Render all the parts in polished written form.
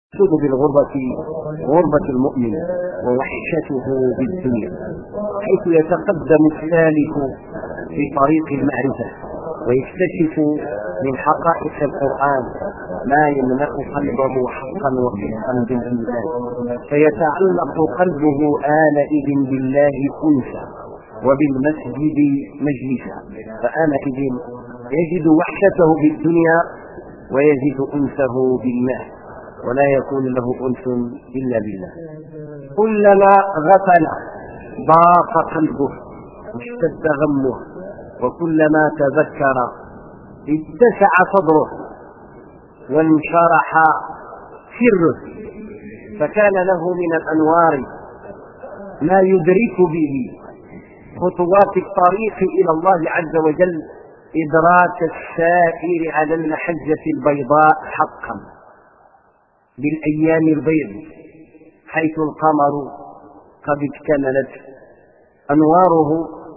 المقصود بالغربة غربة المؤمن ووحشته بالدنيا، حيث يتقدم السالك في طريق المعرفة ويكتشف من حقائق القرآن ما يملأ قلبه حقا وصدقا بالإيمان، فيتعلق قلبه آنئذ بالله أنسا وبالمسجد مجلسا، فآنئذ يجد وحشته بالدنيا ويجد أنسه بالله، ولا يكون له أنس إلا بالله. كلما غفل ضاق قلبه واشتد غمه، وكلما تذكر اتسع صدره وانشرح سره، فكان له من الأنوار ما يدرك به خطوات الطريق إلى الله عز وجل إدراك السائر على المحجة البيضاء حقا بالأيام البيض، حيث القمر قد اكتملت أنواره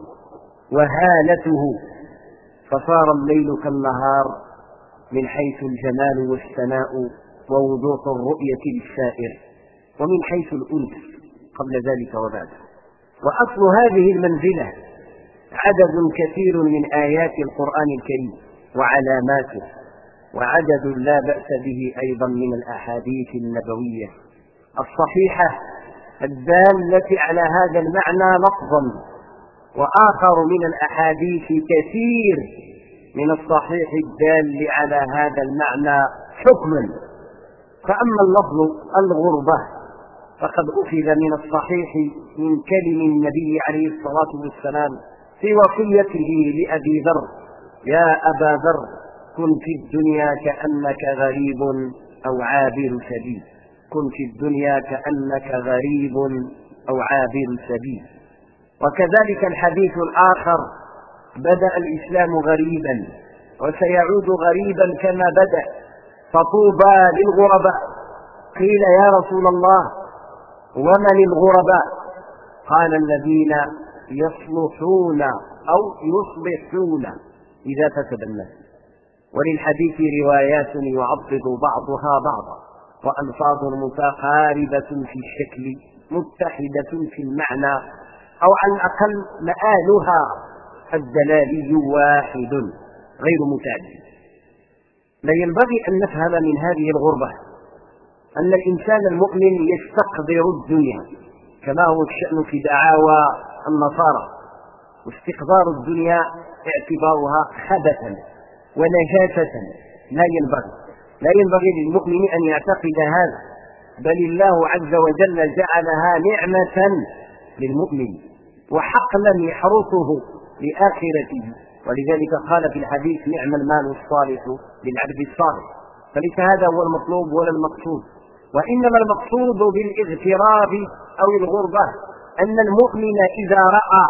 وهالته، فصار الليل كالنهار من حيث الجمال والسناء ووضوح الرؤية للسائر، ومن حيث الأنس قبل ذلك وبعده. وأصل هذه المنزلة عدد كثير من آيات القرآن الكريم وعلاماته، وعدد لا بأس به أيضا من الأحاديث النبوية الصحيحة الدالة على هذا المعنى لفظا، وآخر من الأحاديث كثير من الصحيح الدال على هذا المعنى حكما. فأما اللفظ الغربة فقد أخذ من الصحيح من كلم النبي عليه الصلاة والسلام في وصيته لأبي ذر: يا أبا ذر كن في الدنيا كأنك غريب أو عابر سبيل، كن في الدنيا كأنك غريب أو عابر سبيل. وكذلك الحديث الآخر: بدأ الإسلام غريبا وسيعود غريبا كما بدأ، فطوبى للغرباء. قيل: يا رسول الله ومن الغرباء؟ قال: الذين يصلحون أو يصلحون إذا فسد الناس. وللحديث روايات يعضد بعضها بعضا، وألفاظ متقاربة في الشكل متحدة في المعنى، أو على الأقل مآلها الدلالي واحد غير متعدد. لا ينبغي أن نفهم من هذه الغربة أن الإنسان المؤمن يستقدر الدنيا كما هو الشأن في دعاوى النصارى، واستقدار الدنيا اعتبارها خبثا ونجاسة. لا ينبغي للمؤمن أن يعتقد هذا، بل الله عز وجل جعلها نعمة للمؤمن وحقلا يحرسه لآخرته، ولذلك قال في الحديث: نعم المال الصالح للعبد الصالح. فليس هذا هو المطلوب ولا المقصود، وإنما المقصود بالاغتراب أو الغربة أن المؤمن إذا رأى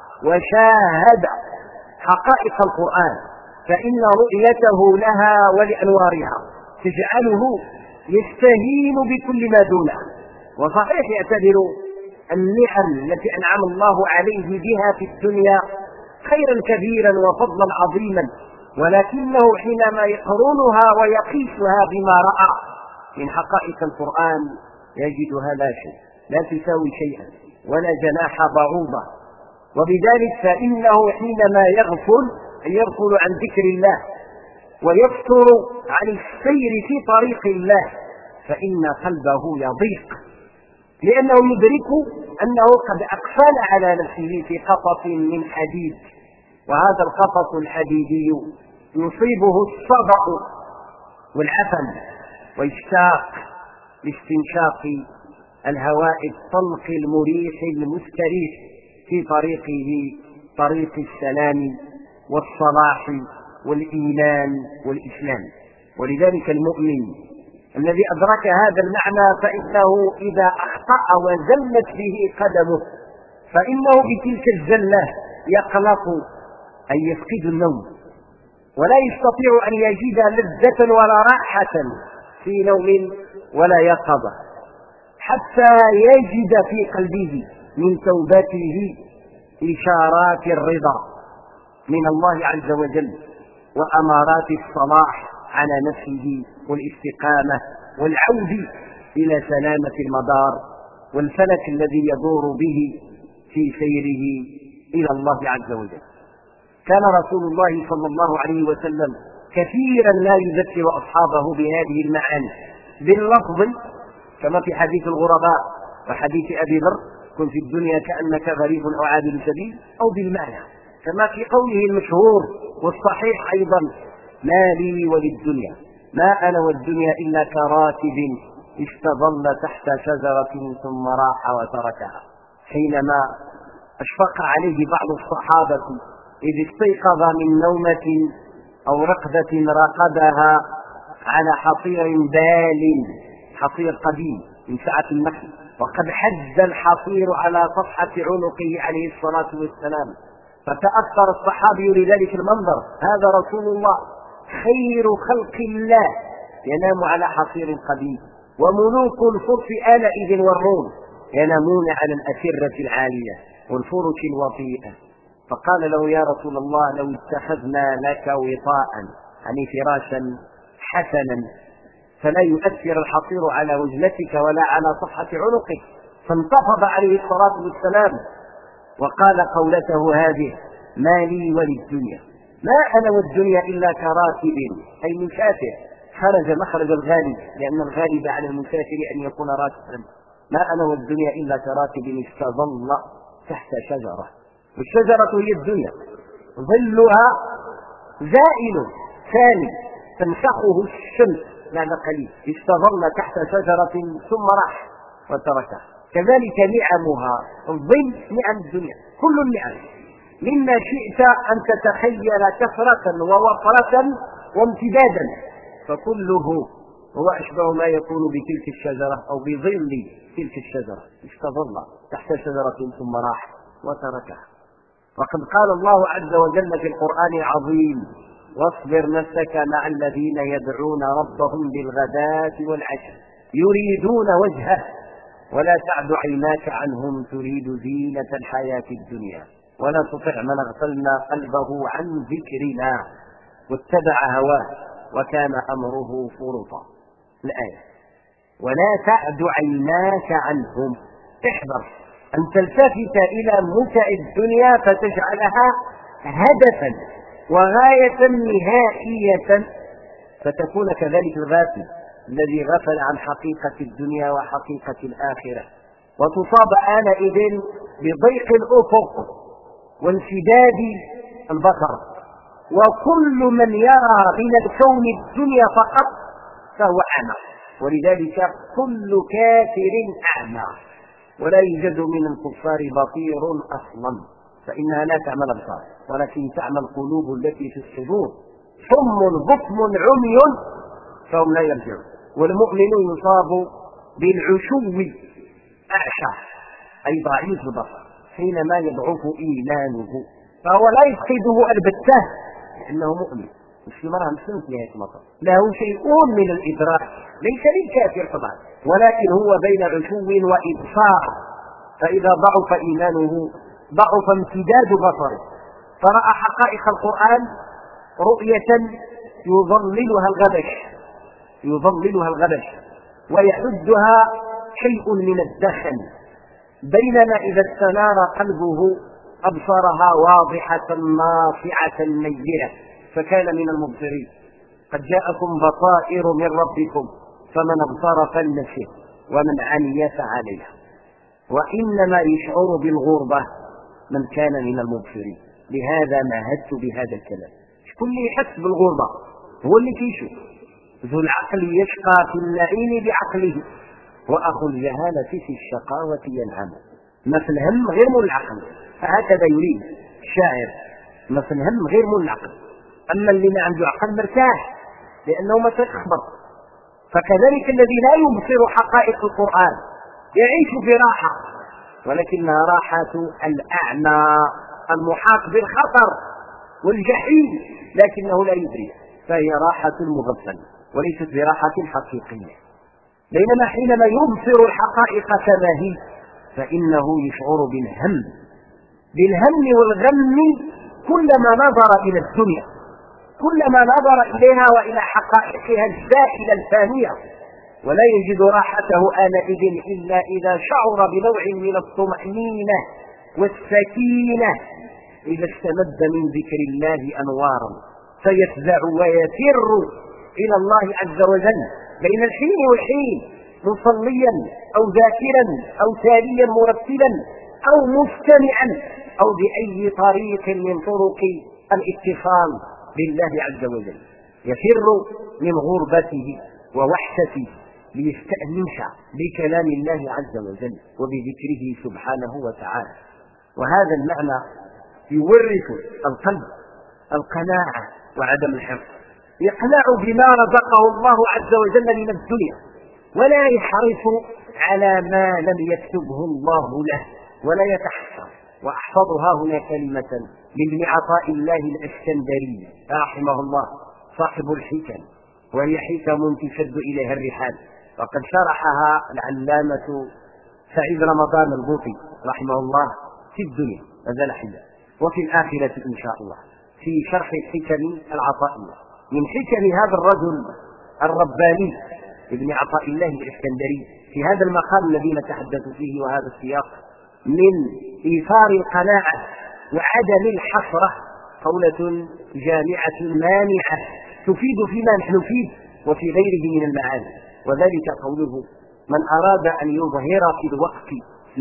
وشاهد حقائق القرآن فإن رؤيته لها ولأنوارها تجعله يستهين بكل ما دونه. وصحيح يعتبر النعم التي أنعم الله عليه بها في الدنيا خيرا كبيرا وفضلا عظيما، ولكنه حينما يقرنها ويقيسها بما رأى من حقائق القرآن يجدها لا شيء، لا تساوي شيئا ولا جناح بعوضة. وبذلك فإنه حينما يغفل عن ذكر الله ويفتر عن السير في طريق الله فإن قلبه يضيق، لأنه يدرك أنه قد أقفل على نفسه في قفص من حديد، وهذا القفص الحديدي يصيبه الصدأ والعفن ويشتاق لاستنشاق الهواء الطلق المريح المستريح في طريقه، طريق السلام والصلاح والإيمان والإسلام. ولذلك المؤمن الذي أدرك هذا المعنى فإنه إذا أخطأ وزلت به قدمه فإنه بتلك الزلة يقلق أن يفقد النوم، ولا يستطيع أن يجد لذة ولا راحة في نوم ولا يقظة، حتى يجد في قلبه من توبته إشارات الرضا من الله عز وجل وأمارات الصلاح على نفسه والاستقامة والعود إلى سلامة المدار والفلك الذي يدور به في سيره إلى الله عز وجل. كان رسول الله صلى الله عليه وسلم كثيرا لا يذكر أصحابه بهذه المعاني باللفظ كما في حديث الغرباء وحديث أبي ذر: كن في الدنيا كأنك غريب أو عابر سبيل، أو بالمعنى كما في قوله المشهور والصحيح أيضا: ما لي وللدنيا، ما أنا والدنيا إلا كراكب استظل تحت شجرة ثم راح وتركها. حينما أشفق عليه بعض الصحابة إذ استيقظ من نومة أو رقدة رقدها على حصير بال، حصير قديم من سعة النخل، وقد حز الحصير على صفحة عنقه عليه الصلاة والسلام، فتأثر الصحابي لذلك المنظر: هذا رسول الله خير خلق الله ينام على حصير قديم، وملوك الفرس آنئذ والروم ينامون على الأسرة العالية والفرش الوطيئة. فقال له: يا رسول الله، لو اتخذنا لك وطاء، يعني فراشا حسنا، فلا يؤثر الحصير على وجنتك ولا على صفحة عنقك. فانتفض عليه الصلاة والسلام وقال قولته هذه: ما لي وللدنيا، ما أنا والدنيا إلا كراكب، أي مسافر خرج مخرج الغالب، لأن الغالب على المسافر أن يكون راكبا. ما أنا والدنيا إلا كراكب استظل تحت شجرة، والشجرة هي الدنيا، ظلها زائل ثاني تنشخه الشمس بعد قليل. استظل تحت شجرة ثم راح وتركها. كذلك نعمها، الظل نعم الدنيا، كل النعم مما شئت أن تتخيل كثرة ووفرة وامتدادا، فكله هو أشبه ما يكون بتلك الشجرة أو بظل تلك الشجرة. استظل تحت شجرة ثم راح وتركها. وقد قال الله عز وجل في القرآن العظيم: واصبر نفسك مع الذين يدعون ربهم بالغداة والعشي يريدون وجهه ولا تعد عيناك عنهم تريد زينة الحياة الدنيا ولا تطع من اغفلنا قلبه عن ذكرنا واتبع هواه وكان أمره فرطا. الآية: ولا تعد عيناك عنهم، احذر أن تلتفت إلى متع الدنيا فتجعلها هدفا وغاية نهائية، فتكون كذلك الغافل الذي غفل عن حقيقة الدنيا وحقيقة الآخرة، وتصاب آنئذ بضيق الأفق وانسداد البصر. وكل من يرى من الكون الدنيا فقط فهو أعمى، ولذلك كل كافر أعمى، ولا يوجد من الكفار بصير أصلا، فإنها لا تعمى الأبصار ولكن تعمى القلوب التي في الصدور. صم بكم عمي فهم لا يرجعون. والمؤمن يصاب بالعشو أعشى، أي ضعيف البصر، حينما يضعف إيمانه، فهو لا يفقده البتة لأنه مؤمن. الشمرة مسلم في هذه المطر له شيء من الإدراك، ليس للكافر طبعا، ولكن هو بين عشو وإبصار، فإذا ضعف إيمانه ضعف امتداد بصره، فرأى حقائق القرآن رؤية يظللها الغبش ويحدها شيء من الدخن، بينما إذا استنار قلبه أبصرها واضحة ناصعة نيرة فكان من المبصرين. قد جاءكم بصائر من ربكم فمن أبصر فلنفسه ومن عمي فعليها. وإنما يشعر بالغربة من كان من المبصرين. لهذا نهدت بهذا الكلام. كل يحس بالغربة هو اللي يشوف. ذو العقل يشقى في النعيم بعقله، وأخو الجهالة في الشقاوة ينعم. ما في الهم غير من العقل، فهكذا يريد الشاعر، ما في الهم غير من العقل. أما اللي ما عنده عقل مرتاح لأنه ما تخبر. فكذلك الذي لا يبصر حقائق القرآن يعيش براحة، ولكنها راحة الأعمى المحاط بالخطر والجحيم، لكنه لا يدري، فهي راحة المغفل وليست براحة حقيقية. بينما حينما يبصر الحقائق كما هي فإنه يشعر بالهم والغم كلما نظر إلى الدنيا، كلما نظر إليها وإلى حقائقها الزائلة الفانية، ولا يجد راحته آنئذ إلا إذا شعر بنوع من الطمأنينة والسكينة، إذا استمد من ذكر الله أنوارا فيفزع ويفر إلى الله عز وجل بين الحين والحين، مصليا أو ذاكرا أو تاليا مرتلا أو مستمعا أو بأي طريق من طرق الاتصال بالله عز وجل، يفر من غربته ووحشته ليستأنس بكلام الله عز وجل وبذكره سبحانه وتعالى. وهذا المعنى يورث القلب القناعة وعدم الحرص، يقنع بما رزقه الله عز وجل من الدنيا ولا يحرص على ما لم يكتبه الله له ولا يتحسر. وأحفظها هنا كلمة لابن عطاء الله الإسكندري رحمه الله صاحب الحكم، وهي حكم تشد إليها الرحال، وقد شرحها العلامة سعيد رمضان البوطي رحمه الله في الدنيا هذا حدا، وفي الآخرة إن شاء الله في شرح الحكم العطائية. من حكم هذا الرجل الرباني ابن عطاء الله الإسكندري في هذا المقام الذي نتحدث فيه وهذا السياق من إيثار القناعة وعدم الحسرة قولة جامعة مانعة تفيد فيما نحن فيه وفي غيره من المعاني، وذلك قوله: من أراد أن يظهر في الوقت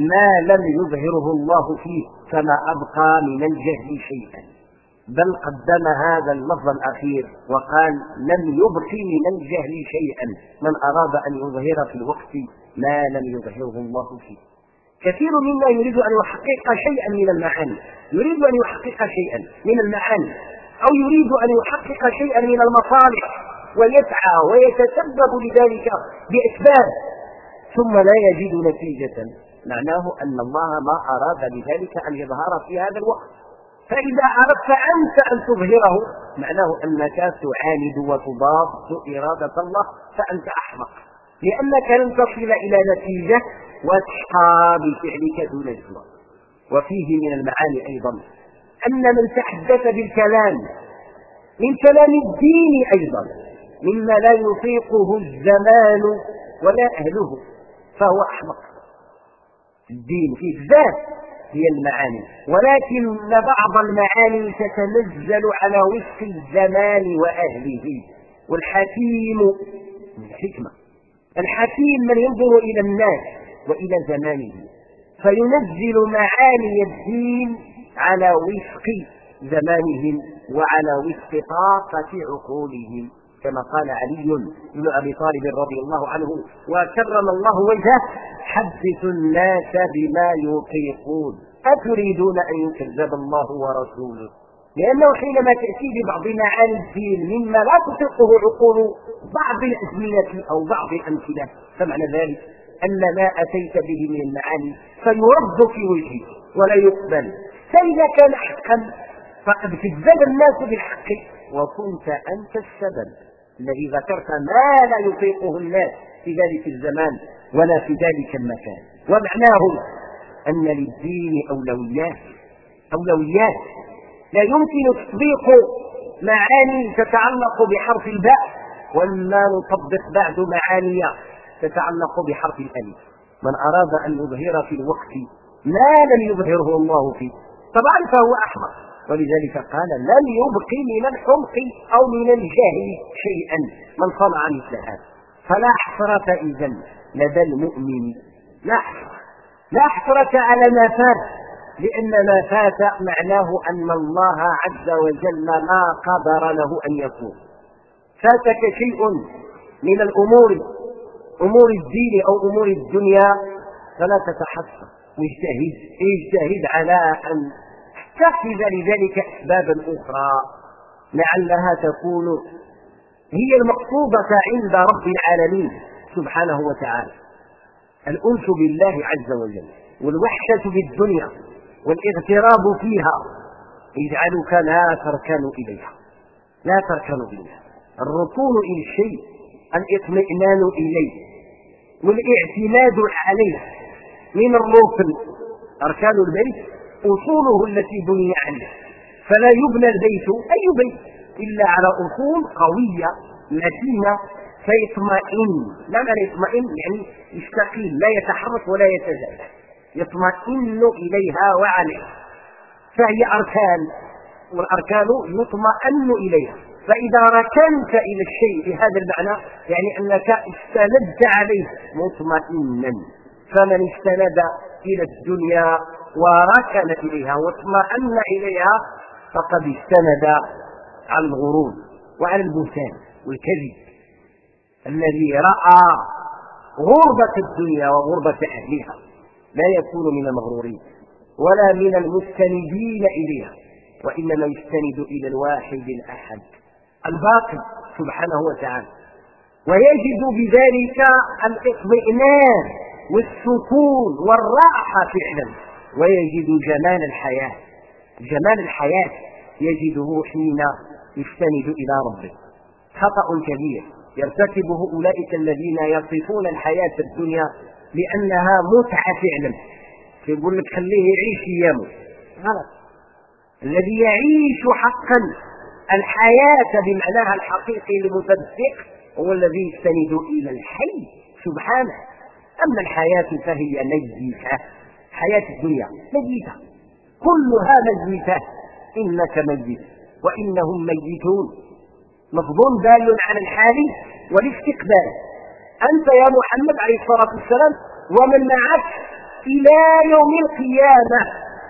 ما لم يظهره الله فيه فما أبقى من الجهل شيئا، بل قدم هذا اللفظ الأخير وقال: لم يبق من الجهل شيئا، من أراد أن يظهر في الوقت ما لم يظهره الله فيه. كثير منا يريد أن يحقق شيئا من المعاني، يريد أن يحقق شيئا من المعاني أو يريد أن يحقق شيئا من المصالح ويسعى ويتسبب لذلك بأسباب ثم لا يجد نتيجة، معناه أن الله ما أراد بذلك أن يظهر في هذا الوقت. فإذا أردت أنت أن تظهره معناه أنك تعاند وتضاد إرادة الله، فأنت أحمق، لأنك لن تصل إلى نتيجة وتشقى بفعلك دون الإسلام. وفيه من المعاني أيضا أن من تحدث بالكلام من كلام الدين أيضا مما لا يطيقه الزمان ولا أهله فهو أحمق. الدين في الذات هي المعاني، ولكن بعض المعاني تتنزل على وفق الزمان وأهله. والحكيم الحكمة، الحكيم من ينظر إلى الناس وإلى زمانه فينزل معاني الدين على وفق زمانهم وعلى وفق طاقة عقولهم، كما قال علي بن أبي طالب رضي الله عنه وكرم الله وجهه: حدثوا الناس بما يطيقون أتريدون أن يكذب الله ورسوله. لأنه حينما تأتي ببعض معاني الدين مما لا تطيقه عقول بعض الأزمنة أو بعض الأمثلة، فمعنى ذلك أن ما أتيت به من المعاني فيرد في وجهك ولا يقبل. فإذا كان حقا فقد كذب الناس بالحق وكنت أنت السبب الذي ذكرت ما لا يطيقه الناس في ذلك الزمان ولا في ذلك المكان. ومعناه أن للدين أولويات لا يمكن تطبيق معاني تتعلق بحرف الباء ولا نطبق بعد معاني تتعلق بحرف الألف. من أراد أن يظهر في الوقت ما لم يظهره الله فيه طبعا فهو أحمق، ولذلك قال: لم يبق من الحمق أو من الجهل شيئا من صنع مثل هذا. فلا حسرة إذن لدى المؤمن، لا حسرة على ما فات، لأن ما فات معناه أن الله عز وجل ما قدر له أن يكون. فاتك شيء من الأمور، أمور الدين أو أمور الدنيا، فلا تتحسر واجتهد على أن تتخذ لذلك أسبابا أخرى لعلها تكون هي المقصودة عند رب العالمين سبحانه وتعالى. الأنس بالله عز وجل والوحشة بالدنيا والاغتراب فيها يجعلك لا تركن إليها. الركون إلى الشيء الاطمئنان إليه والاعتماد عليه. من الركن أركان البيت أصوله التي بني عليه، فلا يبنى البيت أي بيت إلا على أصول قوية متينة فيطمئن. لا معنى يطمئن؟ يعني يستقيم، لا يتحرك ولا يتزلزل، يطمئن إليها وعليها. فهي أركان، والأركان يطمئن إليها. فإذا ركنت إلى الشيء بهذا المعنى يعني أنك استندت عليه مطمئنا. فمن استند إلى الدنيا وركن إليها واطمأن إليها فقد استند على الغرور وعلى البهتان والكذب. الذي رأى غربة الدنيا وغربة أهلها لا يكون من المغرورين ولا من المستندين إليها، وإنما يستند إلى الواحد الأحد الباقي سبحانه وتعالى، ويجد بذلك الاطمئنان والسكون والراحة فعلا، ويجد جمال الحياة. جمال الحياة يجده حين يستند إلى ربه. خطأ كبير يرتكبه أولئك الذين يصفون الحياة الدنيا لأنها متعة فعلا، يقول لك خليه يعيش أيامه. غلط. الذي يعيش حقا الحياة بمعناها الحقيقي المصدق هو الذي يستند إلى الحي سبحانه. أما الحياة فهي ميتة، حياة الدنيا ميتة، كلها ميتة. إنك ميت وإنهم ميتون. لفظ دال على الحال والاستقبال. أنت يا محمد عليه الصلاة والسلام ومن معك إلى يوم القيامة،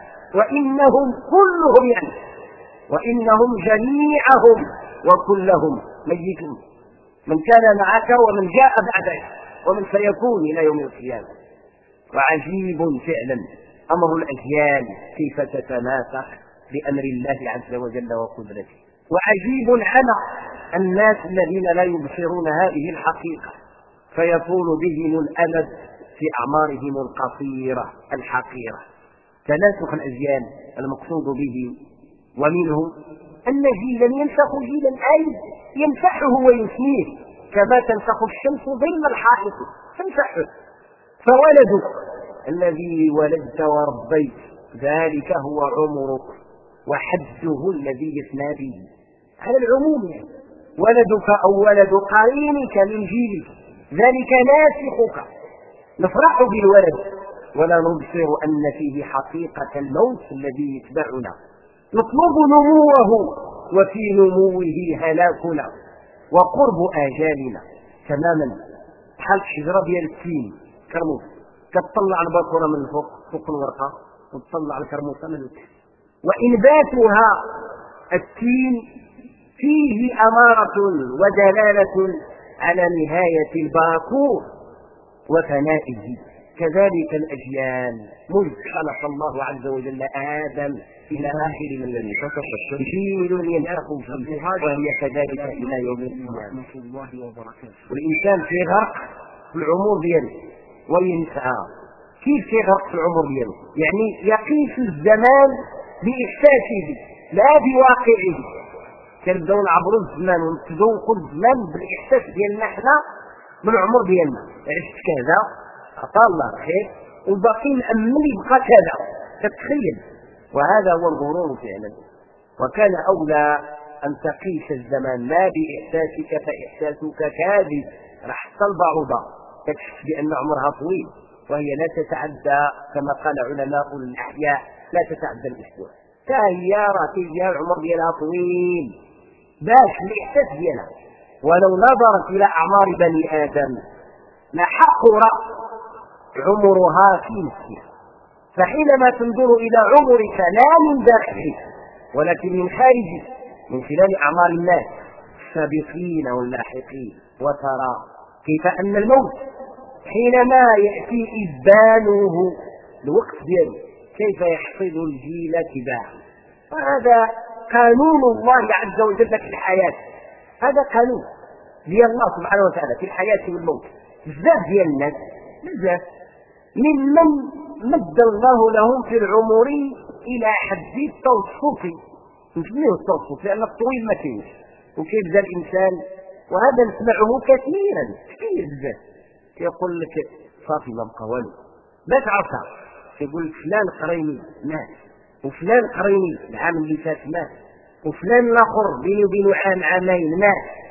وإنهم كلهم يعني وإنهم جميعهم وكلهم ميتون، من كان معك ومن جاء بعدك ومن سيكون إلى يوم القيامة. وعجيب فعلا أمر الأجيال كيف تتناسق بأمر الله عز وجل وقدرته. وعجيب على الناس الذين لا يبصرون هذه الحقيقة فيطول بهم الأمد في أعمارهم القصيرة الحقيرة. تناسخ الأجيال المقصود به ومنه أن جيلا ينسخ جيلا أي يمسحه ويسميه كما تنسخ الشمس ظل الحائط تمسحه. فولدك الذي ولدت وربيت ذلك هو عمرك وحده الذي يثنى به على العموم. يعني ولدك أو ولد قرينك من جيلك ذلك ناسخك. نفرح بالولد ولا نبصر أن فيه حقيقة الموت الذي يتبعنا. نطلب نموه وفي نموه هلاكنا وقرب آجالنا تماما. بحال الشجرة ديال التين كرموس كتطلع الباكورة من فوق الورقة وتطلع الكرموسة من التحت، وإنباتها التين فيه أمارة ودلالة على نهاية الباكور وفنائه. كذلك الأجيال منذ خلق الله عز وجل آدم إلى آخر من يتصف جيل ينفخ فيها وهي كذلك إلى يوم القيامة. والإنسان في غرق في العمر دياله وينسى. كيف في غرق في العمر دياله؟ يعني يقيس الزمان بإحساسه لا بواقعه. كنبداو نعبروا الزمان ونتذوقوا الزمان بالإحساس ديالنا حنا من العمر ديالنا. عشت كذا عطا الله خير وباقي نأمل يبقى كذا تتخيل. وهذا هو الغرور فعلا. وكان أولى أن تقيس الزمان لا بإحساسك فإحساسك كاذب. راح حتى البعوضة تكشف بأن عمرها طويل وهي لا تتعدى كما قال علماء الأحياء لا تتعدى الأسبوع. فهي راه تيجيها العمر ديالها طويل باش الإحساس ديالها. ولو نظرت إلى أعمار بني آدم لحقر عمرها في نفسها. فحينما تنظر إلى عمرك لا من داخلك ولكن من خارجك من خلال أعمار الناس السابقين واللاحقين وترى كيف أن الموت حينما يأتي إبانه الوقت دياله كيف يحصد الجيل تباعا. وهذا قانون الله عز وجل في الحياة. هذا قانون ديال الله سبحانه وتعالى في الحياة والموت. بزاف ديال الناس بزاف ممن مد الله لهم في العمر إلى حد التوسط. نسميه التوسط لأن الطويل ما كاينش وكيبدا الإنسان. وهذا نسمعه كثيرا كثير بزاف يقول لك صافي ما بقى والو لا تعرفها. يقول لك فلان قريني مات وفلان قريني العام اللي فات مات وفلان الاخر بيني وبينه عام عامين مات.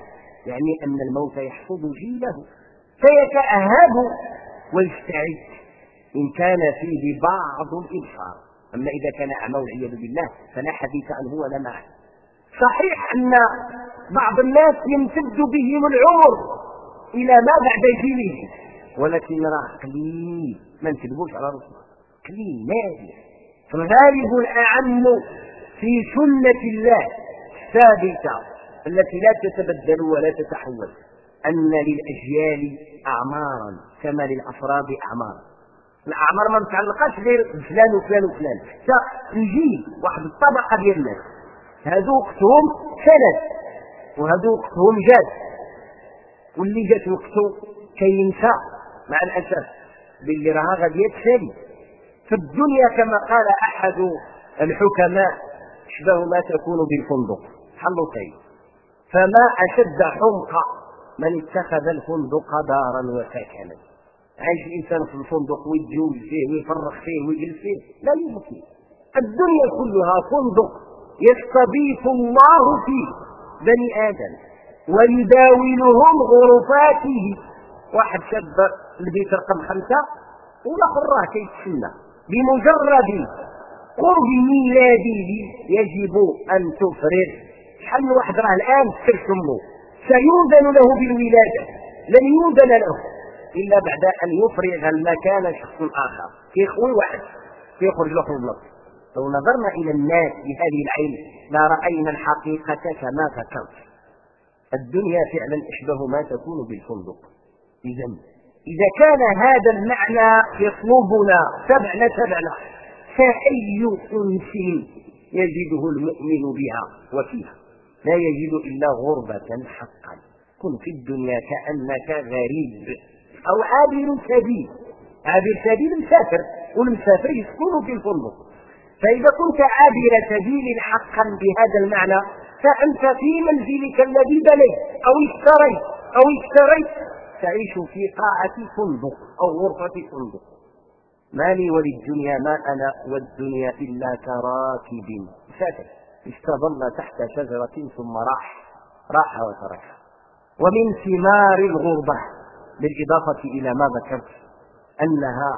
يعني أن الموت يحصد جيله فيتأهب ويستعد إن كان فيه بعض الإبصار. أما إذا كان أعمى والعياذ بالله فلا حديث عنه ولا معه. صحيح أن بعض الناس يمتد بهم العمر إلى ما بعد جيله، ولكن راه قليل، ما نكذبوش على رسول قليل نادر. فالغالب الأعم في سنة الله الثابتة التي لا تتبدل ولا تتحول أن للأجيال أعمارا كما للأفراد أعمار. الأعمار ما متعلقاش غير بفلان وفلان وفلان، يجي واحد الطبقة ديال الناس هذو وقتهم سنة وهذو وقتهم جاد، واللي جات وقته كينسى مع الأسف باللي راها غادي يتسالي. في الدنيا كما قال أحد الحكماء شبه ما تكون بالفندق حلطين، فما أشد حمق من اتخذ الفندق دارا وسكنا. عايش الإنسان في الفندق ويتجوز فيه ويفرخ فيه ويجلس فيه، لا يمكن. الدنيا كلها فندق يستضيف الله فيه بني آدم ويداولهم غرفاته. واحد شاب البيت رقم 5 والآخر راه كيتسنى، بمجرد قرب ميلاده يجب أن تفرغ. شحال من واحد راه الآن ترسمه سيوزن له بالولادة، لن يوزن له إلا بعد أن يفرغ المكان شخص آخر. كيخوي واحد كيخرج له النص. لو نظرنا إلى الناس بهذه العين لرأينا الحقيقة كما ذكرت. الدنيا فعلا أشبه ما تكون بالفندق. إذا كان هذا المعنى يطلبنا تبعنا فأي أنس يجده المؤمن بها وفيها؟ لا يجد إلا غربة حقا. كن في الدنيا كأنك غريب أو عابر سبيل. عابر سبيل مسافر، والمسافر يسكن في الفندق. فإذا كنت عابر سبيل حقا بهذا المعنى فأنت في منزلك الذي بنيت أو اشتريت تعيش في قاعة فندق أو غرفة فندق. ما لي وللدنيا ما أنا والدنيا إلا كراكب مسافر استظل تحت شجرة ثم راح وتركها. ومن ثمار الغربة بالإضافة إلى ما ذكرت أنها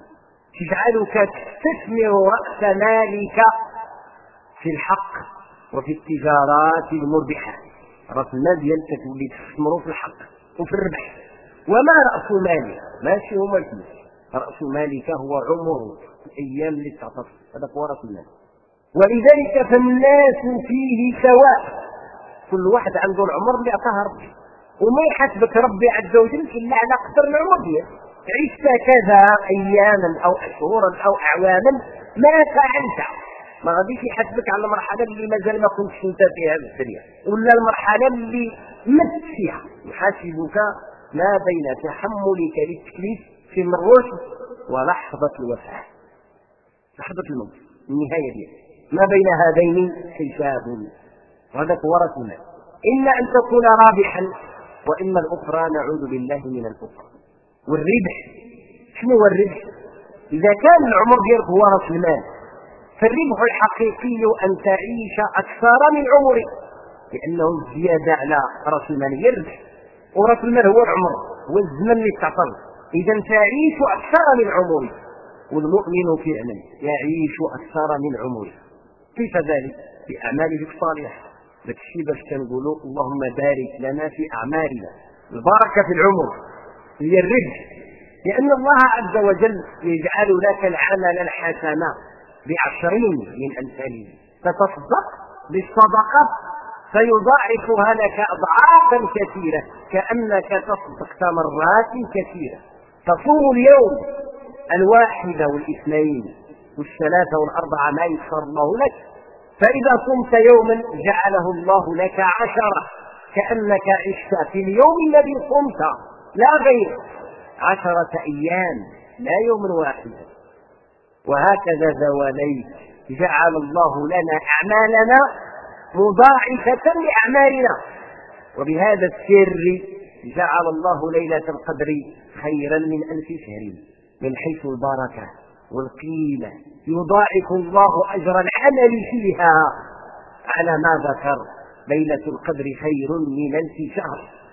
تجعلك تستثمر رأس مالك في الحق وفي التجارات المربحة. رأس المال ديالك تولي تستثمره في الحق وفي الربح. وما رأس مالك ماشي هو الفلوس، رأس مالك هو عمره الأيام اللي تعطف، هذا هو رأس المال. ولذلك فالناس فيه سواء، كل واحد عنده العمر اللي أعطاه ربي، وما يحاسبك ربي عز وجل إلا على قدر العمر ديالك. عشت كذا أياما أو أشهرا أو أعواما ما فعلت، ما غاديش يحاسبك على المرحلة اللي مازال ما كنتش انت فيها في الدنيا، ولا المرحلة اللي مت فيها. يحاسبك ما بين تحملك للتكليف في الرشد ولحظة الوفاة، لحظة الموت، النهاية ديالك. ما بين هذين حساب، وهذا هو رأس المال. إما أن تكون رابحا وإما الأخرى نعوذ بالله من الأخرى. والربح شنو هو الربح؟ إذا كان العمر ديالك هو رأس المال فالربح الحقيقي أن تعيش أكثر من عمرك، لأنه الزيادة على رأس المال يربح، ورأس المال هو العمر، هو الزمن اللي تعطل. إذا تعيش أكثر من عمرك، والمؤمن فعلا يعيش أكثر من عمرك. كيف ذلك؟ بأعماله الصالحة. لكشي باش كنقولوا اللهم بارك لنا في أعمالنا. البركة في العمر هي الربح، لأن الله عز وجل يجعل لك العمل الحسن ب10 من أمثاله. فتصدق بالصدقة فيضاعفها لك أضعافا كثيرة، كأنك تصدقت مرات كثيرة. تصوم اليوم 1 و2 و3 و4 ما يسر الله لك، فإذا صمت يوما جعله الله لك 10، كأنك عشت في اليوم الذي صمت لا غير 10 أيام لا يوم واحد. وهكذا زواليت جعل الله لنا أعمالنا مضاعفة لأعمالنا. وبهذا السر جعل الله ليلة القدر خيرا من 1000 شهر من حيث البركة والقيمة. يضاعف الله أجر العمل فيها على ما ذكر. ليلة القدر خير من 1000 شهر.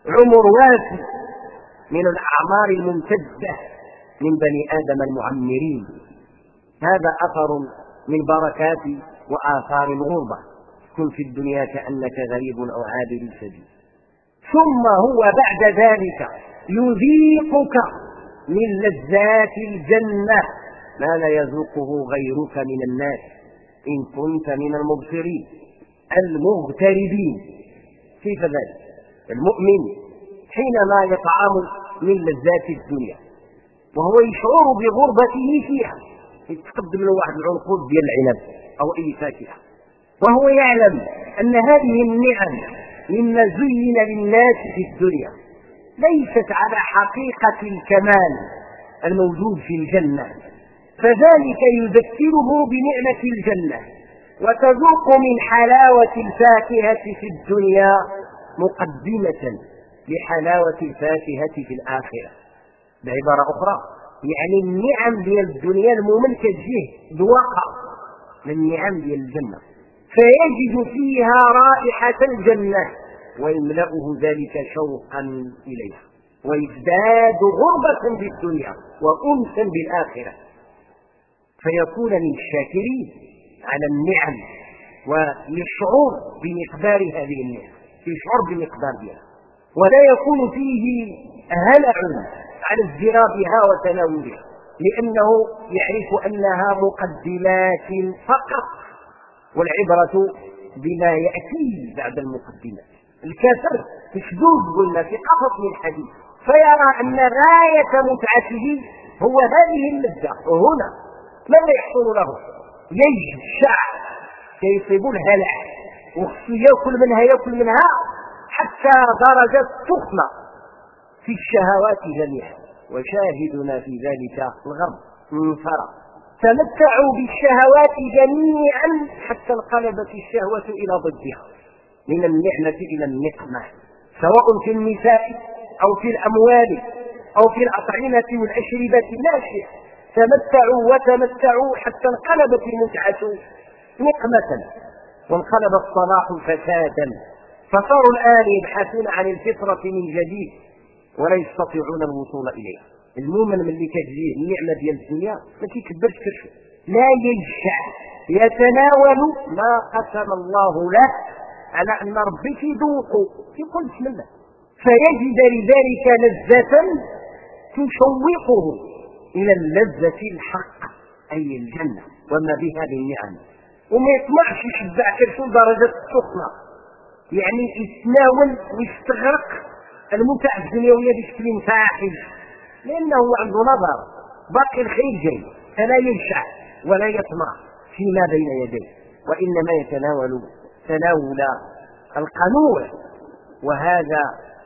عمر وافي من الأعمار الممتدة من بني آدم المعمرين. هذا أثر من بركات وآثار الغربة، كن في الدنيا كأنك غريب أو عابر سبيل. ثم هو بعد ذلك يذيقك من لذات الجنة ما لا يذوقه غيرك من الناس إن كنت من المبصرين المغتربين. كيف ذلك؟ المؤمن حينما يطعم من لذات الدنيا وهو يشعر بغربته فيها، يتقدم له واحد العنقود ديال العنب أو أي فاكهة وهو يعلم أن هذه النعم مما زين للناس في الدنيا ليست على حقيقة الكمال الموجود في الجنة، فذلك يذكره بنعمة الجنة، وتذوق من حلاوة الفاكهة في الدنيا مقدمة لحلاوة الفاكهة في الآخرة. بعبارة أخرى يعني النعم ديال الدنيا المؤمن كتجيه ذواقة للنعم ديال الجنة، فيجد فيها رائحة الجنة ويملأه ذلك شوقا إليها، ويزداد غربة بالدنيا وأنسا بالآخرة، فيكون من الشاكرين على النعم وللشعور بمقدار هذه النعم، يشعر بمقدار بها، ولا يكون فيه هلع على ازدرابها وتناولها، لأنه يعرف أنها مقدمات فقط، والعبرة بما يأتي بعد المقدمات. الكافر مشدود قلنا في قفص من حديد، فيرى أن غاية متعته هو هذه اللذة، وهنا ماذا يحصل له؟ يجشع يصيب الهلع وخصو يأكل منها حتى درجة سخنة في الشهوات جميعا، وشاهدنا في ذلك الغرب انفرى تمتعوا بالشهوات جميعا حتى انقلبت الشهوة إلى ضدها من النعمة إلى النقمة، سواء في النساء أو في الأموال أو في الأطعمة والأشربة، لا شيء، تمتعوا حتى انقلبت المتعة نقمة وانقلب الصلاح فسادا، فصاروا الآن يبحثون عن الفطرة من جديد ولا يستطيعون الوصول إليها. المؤمن ملي كتجيه النعمة ديال الدنيا ما كيكبرش كرشه، لا يجشع، يتناول ما قسم الله له على أن ربي يذوقه يقول بسم الله، فيجد لذلك لذة تشوقه إلى اللذة الحق أي الجنة وما بها من نعم، وما يطمعش يشبع كرشه درجة السخنة، يعني يتناول ويستغرق المتع الدنيوية بشكل فاحش، لأنه عنده نظر باقي الخير جاي، فلا يجشع ولا يطمع فيما بين يديه، وإنما يتناول تناول القنوع، وهذا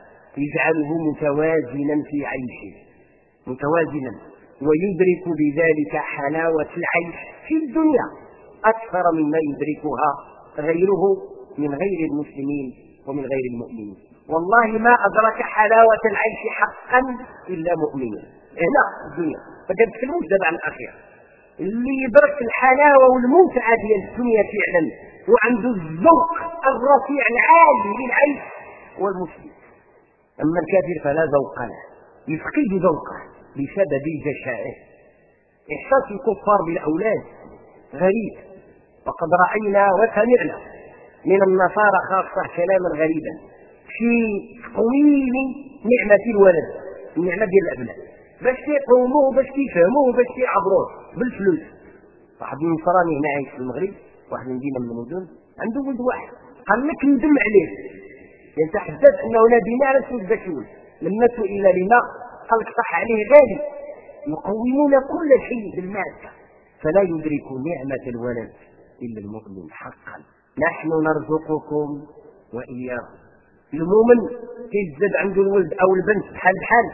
يجعله متوازنا في عيشه، متوازنا، ويدرك بذلك حلاوة العيش في الدنيا أكثر مما يدركها غيره من غير المسلمين ومن غير المؤمنين. والله ما أدرك حلاوة العيش حقا إلا مؤمن هنا في الدنيا، فقد تكلموش دابا عن الأخير، اللي يدرك الحلاوة والمتعة ديال الدنيا فعلا وعنده الذوق الرفيع العالي للعيش هو المسلم. أما الكافر فلا ذوق له، يفقد ذوقه بسبب جشعه. إحساس الكفار بالأولاد غريب، وقد رأينا وسمعنا من النصارى خاصة كلاما غريبا في تقويم نعمة الولد، النعمة ديال الأبناء، باش يقوموه باش يفهموه باش يعبروه بالفلوس. واحد النصراني هنا عايش في المغرب، واحد من مدينة من المدن، عنده ولد واحد، قال لك ندم عليه، يتحدث أنه نادينا على سوء الذكي، لما سئل لما قال لك صح عليه غالي، يقومون كل شيء بالمادة، فلا يدرك نعمة الولد إلا المؤمن حقا. نحن نرزقكم وإياكم. المؤمن كيزداد عنده الولد أو البنت بحال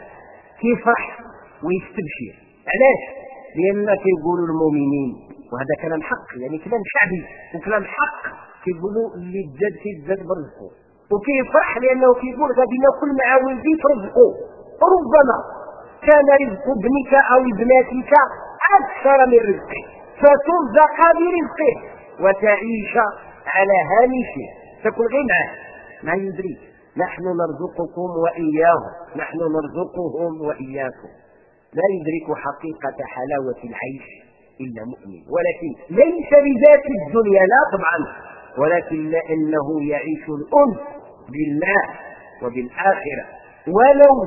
كيفرح ويستبشر. علاش؟ لأن كيقولوا المؤمنين، وهذا كلام حق، يعني كلام شعبي وكلام حق، كيقولوا اللي تزاد برزقه، وكيفرح لأنه كيقول غادي ناكل مع ولدي رزقه، ربما كان رزق ابنك أو ابنتك أكثر من رزقه فترزق برزقه وتعيش على هامشه، تكون غير معه ما يدري. نحن نرزقكم وإياهم، نحن نرزقهم وإياكم. لا يدرك حقيقة حلاوة العيش إلا مؤمن، ولكن ليس لذات الدنيا لا طبعا، ولكن لأنه يعيش الأنس بالله وبالآخرة. ولو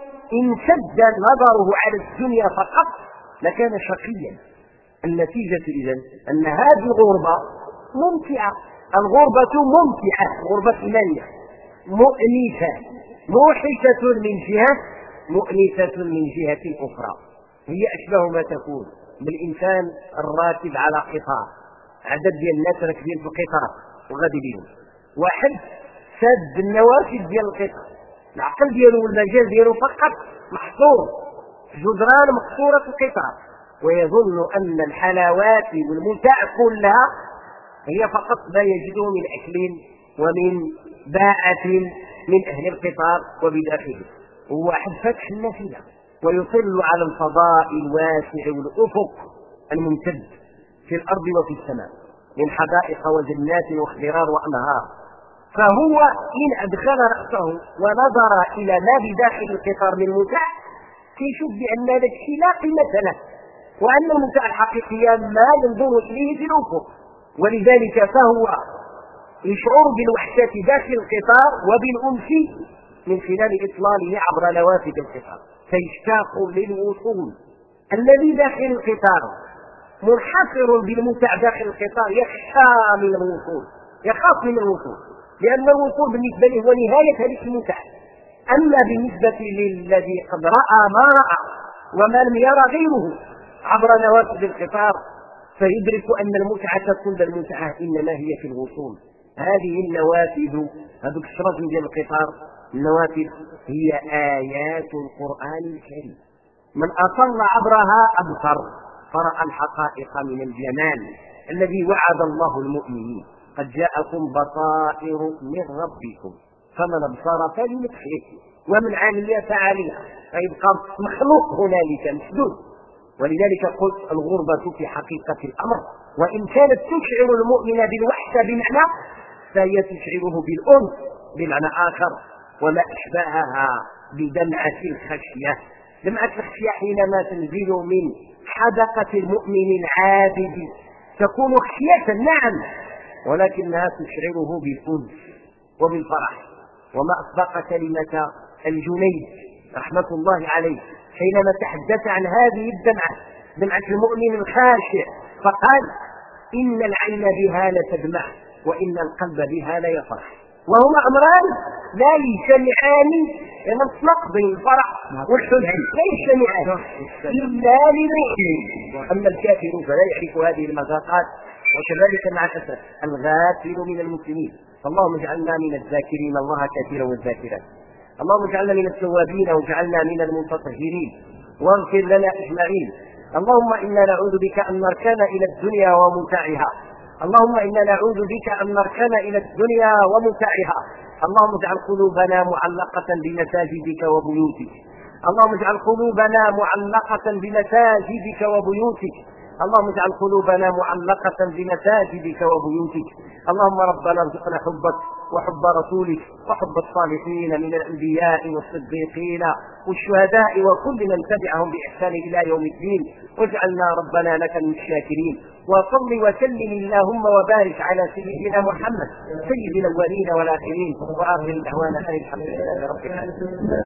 انسد نظره على الدنيا فقط لكان شقيا. النتيجة إذن أن هذه الغربة ممتعة، الغربة ممتعة، غربة إيمانية مؤنسة، موحشة من جهة، مؤنسة من جهة أخرى. هي أشبه ما تكون بالإنسان الراكب على قطار، عدد ديال الناس راكبين في القطار وغادي بهم، واحد سد النوافذ ديال القطار، العقل ديالو والمجال ديالو فقط محصور، جدران محصورة في القطار، ويظن أن الحلاوات والمتع كلها هي فقط ما يجده من أكل ومن باعة من أهل القطار وبداخله. وواحد فتح النافذة ويطل على الفضاء الواسع والأفق الممتد في الأرض وفي السماء من حدائق وجنات واخضرار وأنهار، فهو إن أدخل رأسه ونظر إلى ما بداخل القطار من متع كيشوف بأن هذا الشيء لا قيمة له، وأن المتع الحقيقية ما ينظر إليه في الأفق. ولذلك فهو يشعر بالوحشة داخل القطار وبالأنس من خلال إطلاله عبر نوافذ القطار، فيشتاق للوصول. الذي داخل القطار منحصر بالمتع داخل القطار يخشى من الوصول، يخاف من الوصول، لأن الوصول بالنسبة له هو نهاية هذه المتع. أما بالنسبة للذي قد رأى ما رأى وما لم يرى غيره عبر نوافذ القطار فيدرك أن المتعة كل المتعة إنما هي في الوصول. هذه النوافذ، هذوك الشرط ديال القطار، النوافذ هي آيات القرآن الكريم، من أطل عبرها أبصر فرأى الحقائق من الجمال الذي وعد الله المؤمنين. قد جاءكم بصائر من ربكم فمن أبصر فليمسك ومن عمل فعليها، فيبقى مخلوق هنالك مسدود. ولذلك قلت الغربة في حقيقة الأمر وإن كانت تشعر المؤمن بالوحدة بمعنى، فهي تشعره بالأنس بمعنى آخر، وما أشبهها بدمعة الخشية. دمعة الخشية حينما تنزل من حدقة المؤمن العابد تكون خشية نعم، ولكنها تشعره بالأنس وبالفرح. وما أصدق كلمة الجنيد رحمة الله عليه حينما تحدث عن هذه الدمعة، دمعة المؤمن الخاشع، فقال إن العين بها لتدمع وإن القلب بها ليفرح، وهما أمران لا يجتمعان مطلق بين الفرح والحزن، لا يجتمعان إلا للمؤمن. أما الكافر فلا يعرف هذه المذاقات، وكذلك مع الأسف الغافل من المسلمين. اللهم اجعلنا من الذاكرين الله كثيرا والذاكرات، اللهم اجعلنا من التوابين واجعلنا من المتطهرين واغفر لنا أجمعين. اللهم إنا نعوذ بك أن نركن إلى الدنيا ومتاعها، اللهم إنا نعوذ بك أن نركن إلى الدنيا ومتاعها. اللهم اجعل قلوبنا معلقة بمساجدك وبيوتك، اللهم اجعل قلوبنا معلقة بمساجدك وبيوتك، اللهم اجعل قلوبنا معلقة بمساجدك وبيوتك. اللهم ربنا ارزقنا حبك وحب رسولك وحب الصالحين من الأنبياء والصديقين والشهداء وكل من تبعهم بإحسان إلى يوم الدين، واجعلنا ربنا لك من الشاكرين. وصل وسلم اللهم وبارك على سيدنا محمد سيد الأولين والآخرين، وآخر دعوانا الحمد لله رب العالمين.